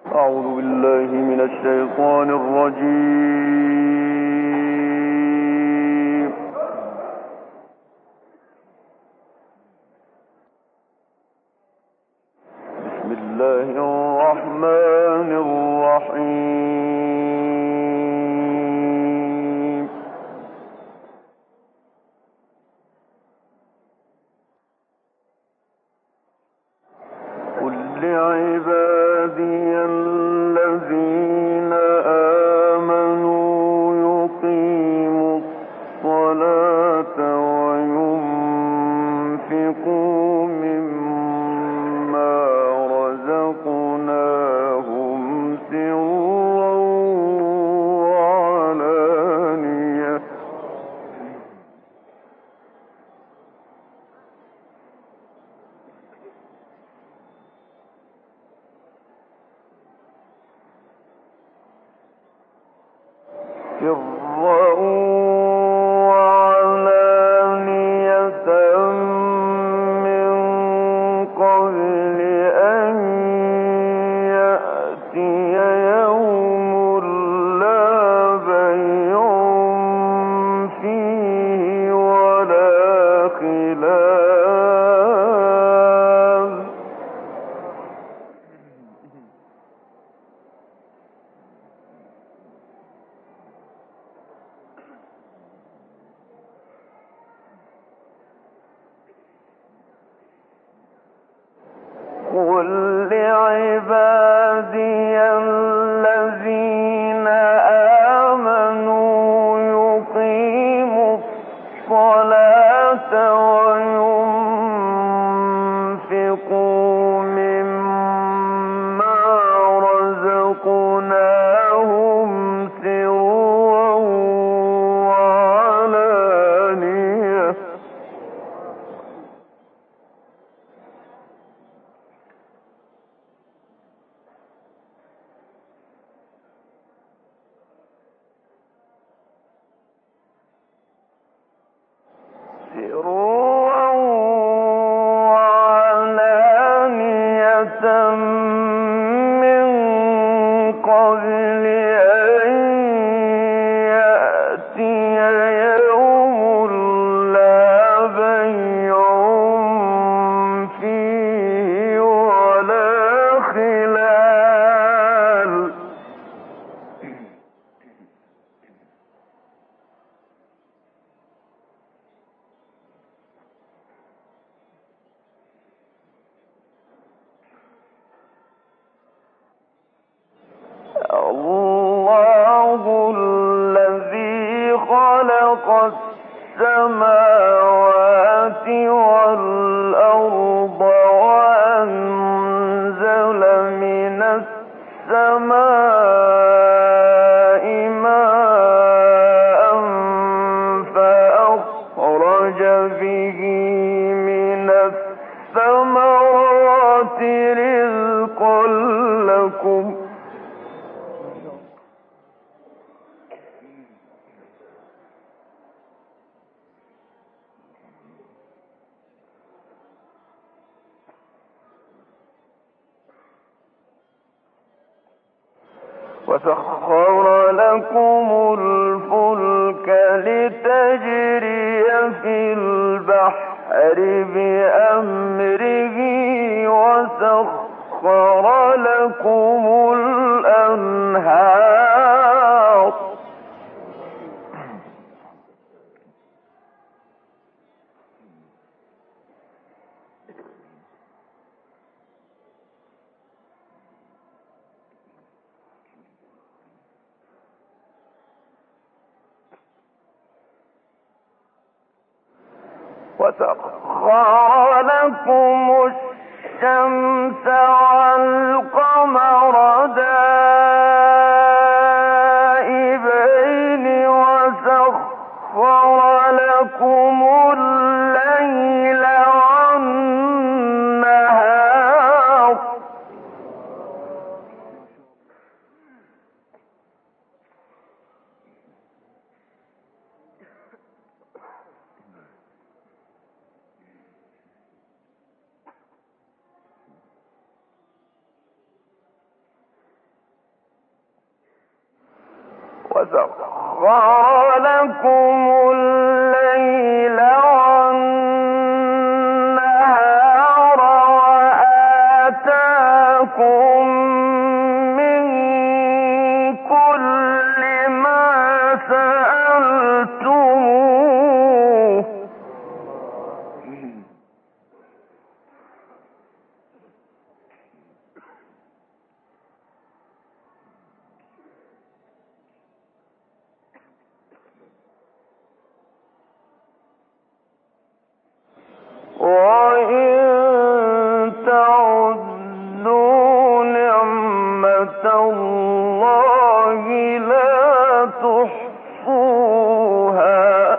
أعوذ بالله من الشيطان الرجيم. بسم الله الرحمن الرحيم. قل لعبادي الذين آمنوا يقيموا الصلاة وينفقوا مما رزقناهم سرا وعلانية من قبل أن يأتي يوم لا بيع فيه ولا خلال قل لعبادي الذين آمنوا يقيموا الصلاة وينفقوا مما رزقناهم سرا وعلانية من قبل أن يأتي يوم لا بيع فيه ولا خلال الله الذي خلق السماوات والأرض وأنزل من السماء ماء فأخرج به من الثمرات رزقا لكم وسخر لكم الفلك لتجري في البحر بأمره وسخر لكم الأنهار وسخر لكم الشمس والقمر دائبين وسخر لكم الليل والنهار وسخر لكم الليل والنهار وآتاكم من كل ما سألتموه وإن تعدوا نعمة الله لا تحصوها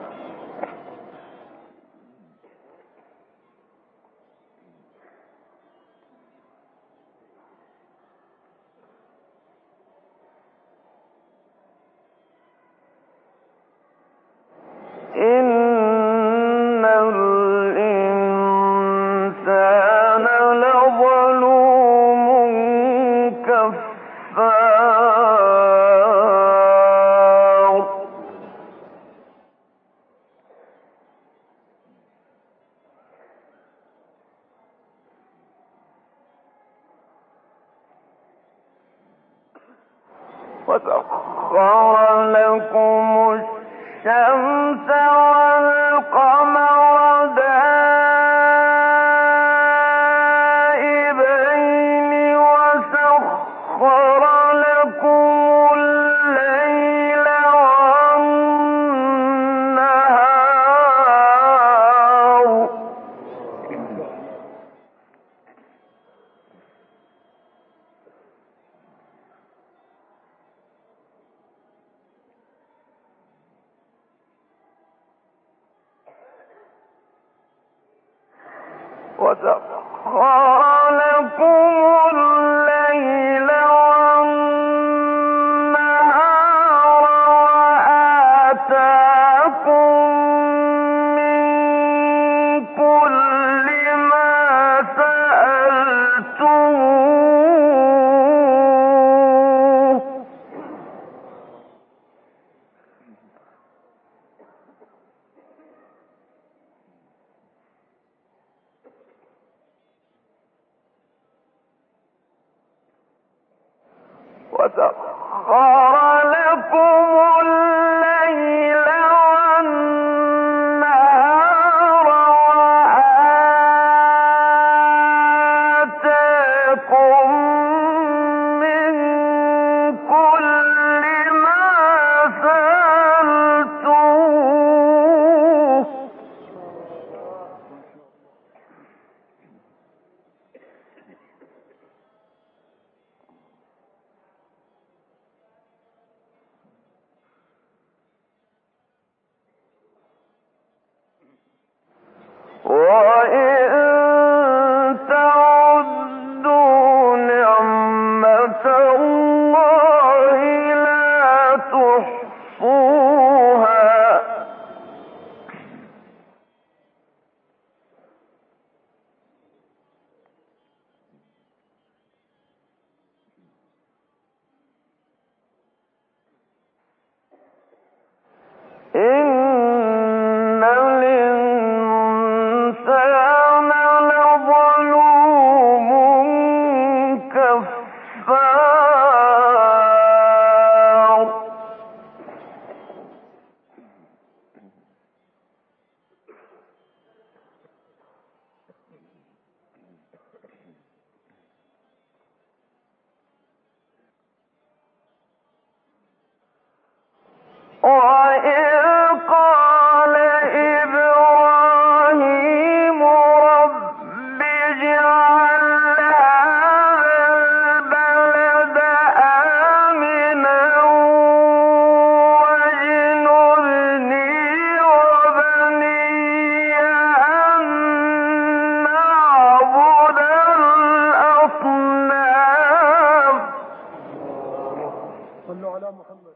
إن الإنسان لظلوم كفار وسخر لكم الشمس والقمر دائبين وسخر لكم الليل والنهار وسخر لكم الليل والنهار وآتاكم من كل ما سألتموه وسخر لكم الليل والنهار وآتاكم من كل ما سألتموه وإن تعدوا نعمة الله لا تحصوها إن الإنسان لظلوم كفار وإذ قال إبراهيم رب اجعل هذا البلد آمنا واجنبني وبني أن نعبد الأصنام صلوا على محمد.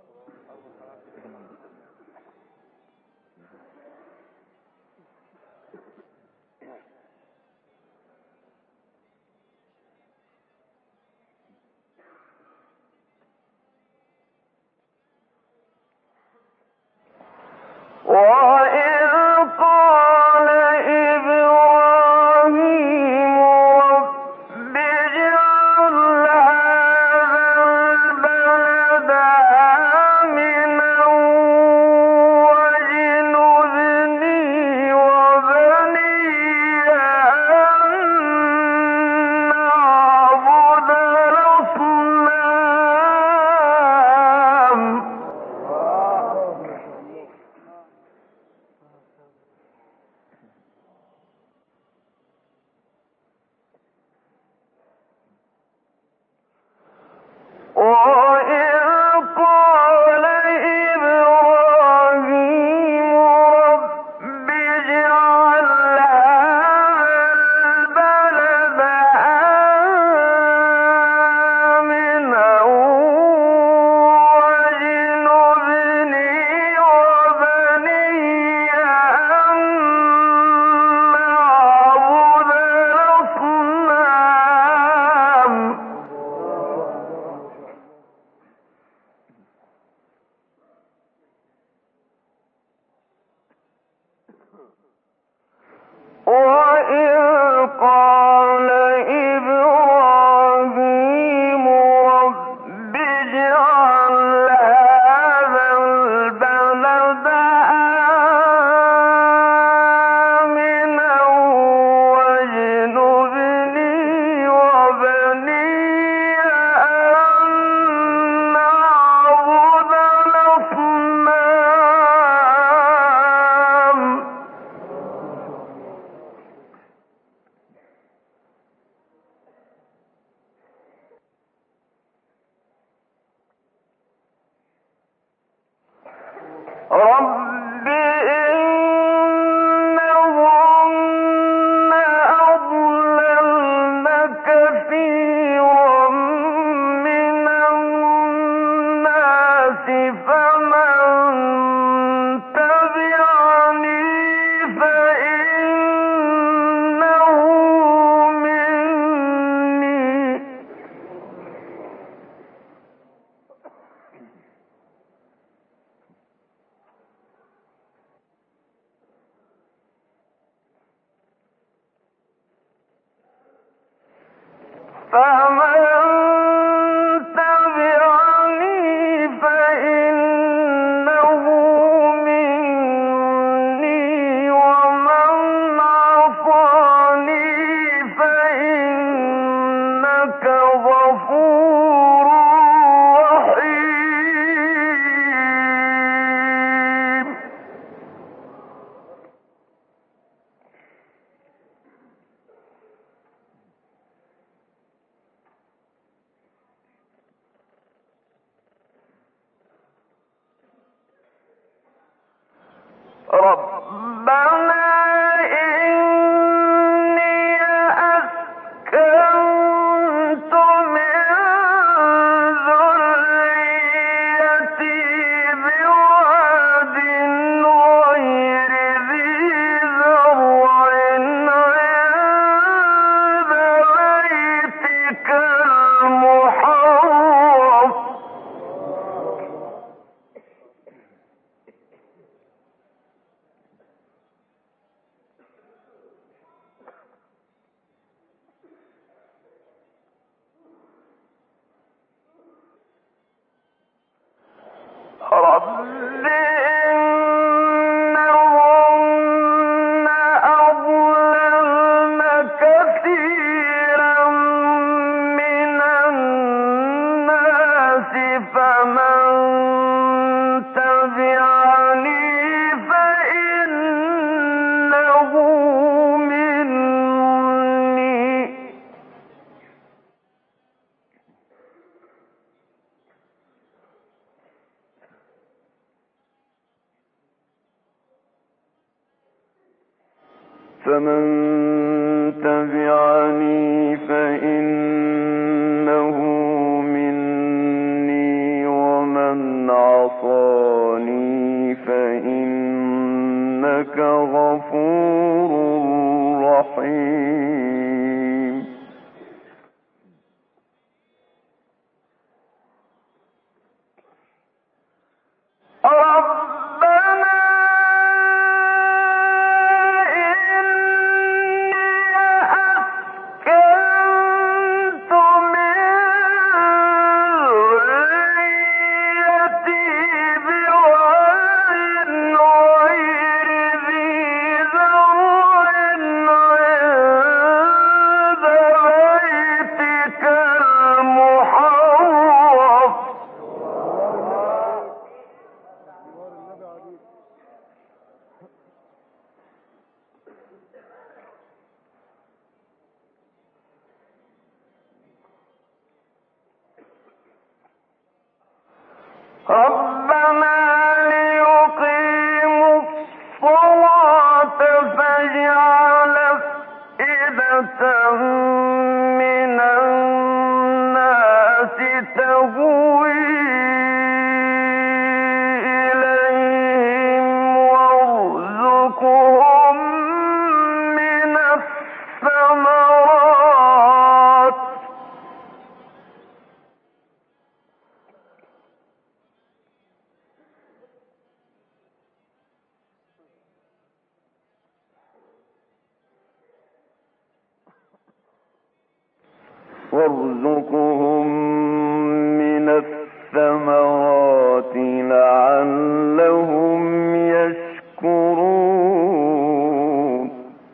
رب إنهن أضللن كثيرا من الناس فمن تبعني فإنه مني فمن تبعني فإنه مني ومن عصاني فإنك غفور رحيم ربنا إني أسكنت من ذريتي بواد غير ذي زرع عند بيتك المحرم رب إنهن أضللن كثيرا من الناس فمن تبعني فإنه مني فمن تبعني فإنه مني ومن عصاني فإنك غفور رحيم ربنا أسكنت من ذريتي بواد غير ذي زرع عند بيتك المحرم ربنا ليقيموا الصلاة فاجعل أفئدة من الناس تهوي إليهم وارزقهم من الثمرات لعلهم يشكرون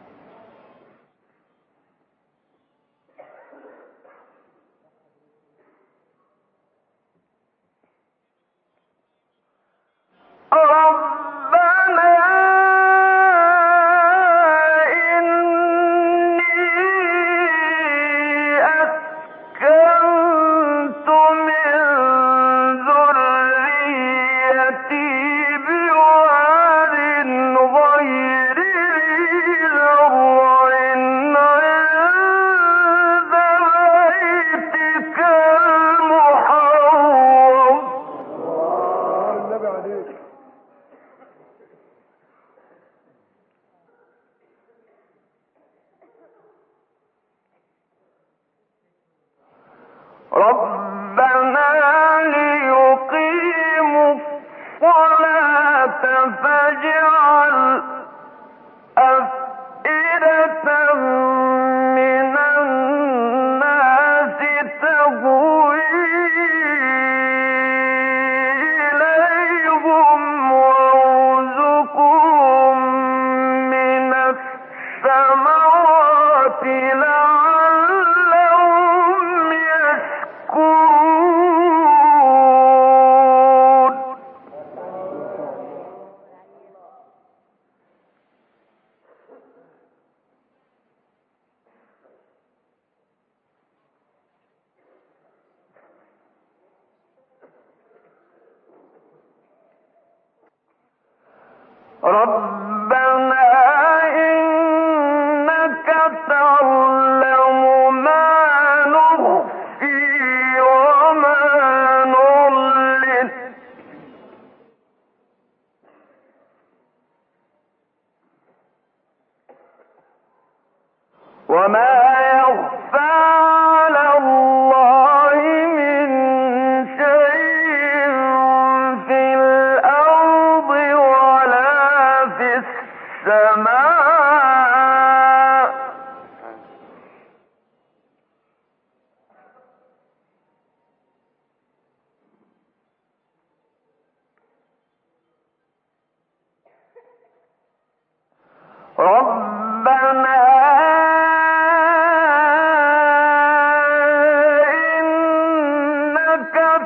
ربنا إني أسكنت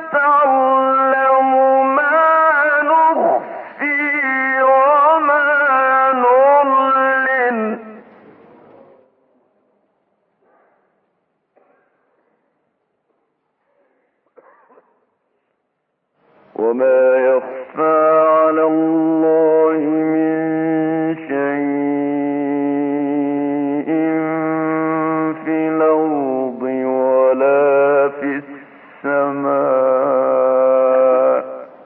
تعلم ما نخفي وما نعلن وما يخفى على الله من شيء في الأرض ولا في السماء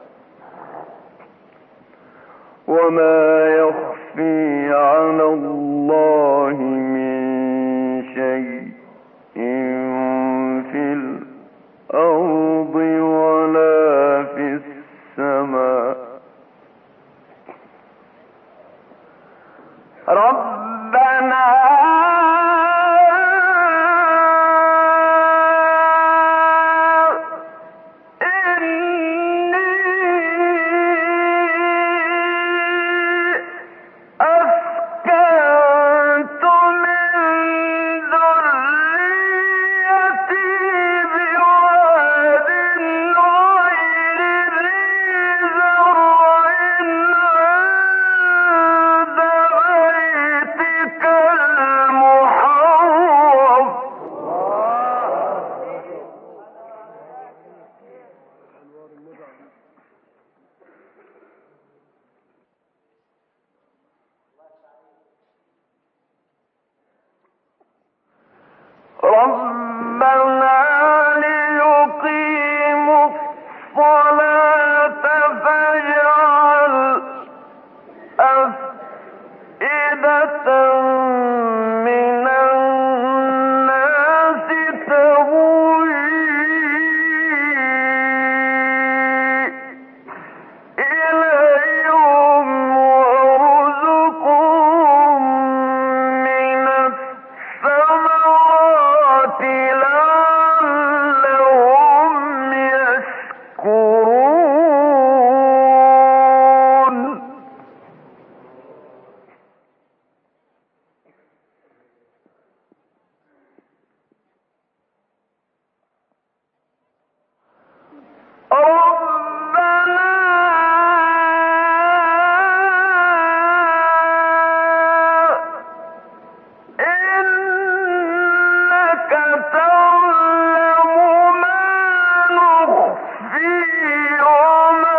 وما يخفي على الله من شيء في الأرض ولا في السماء ربنا ليقيموا الصلاة فاجعل أفئدة من الناس تهوي إليهم وارزقهم من الثمرات لعلهم يشكرون إنك تعلم ما نخفي وما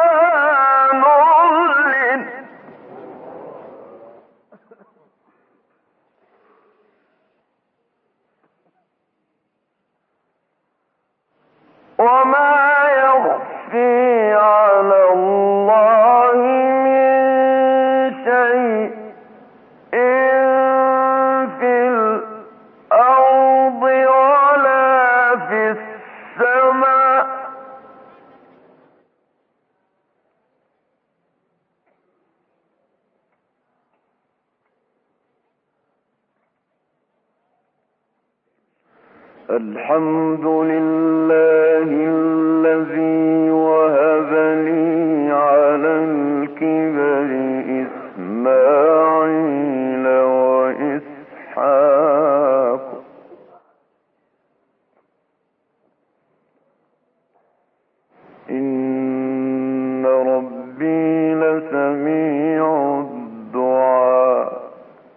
نعلن وما يخفي على الله من شيء في الأرض ولا في السماء الحمد لله الذي وهب لي على الكبر إسماعيل وإسحاق إن ربي لسميع الدعاء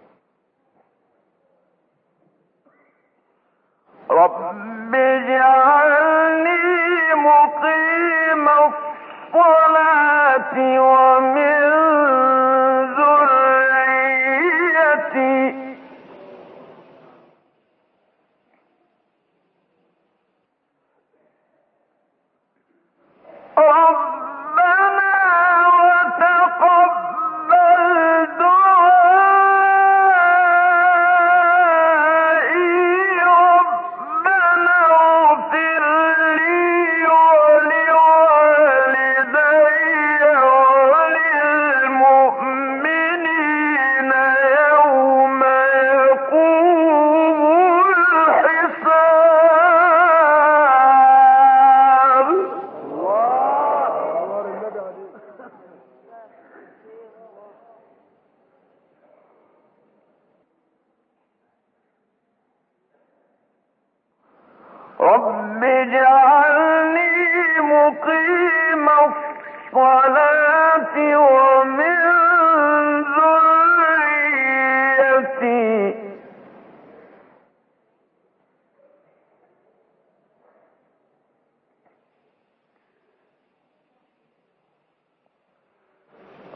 رب اجعلني مقيم الصلاة ومن ذريتي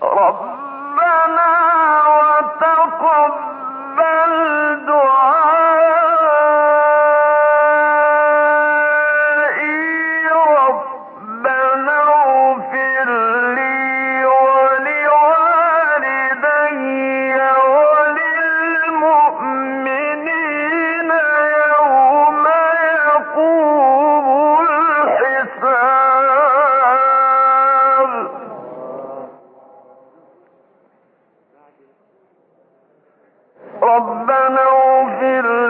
ربنا وتقبل دعائي ربنا اغفر لي ولوالدي وللمؤمنين يوم يقوم الحساب. ربنا اغفر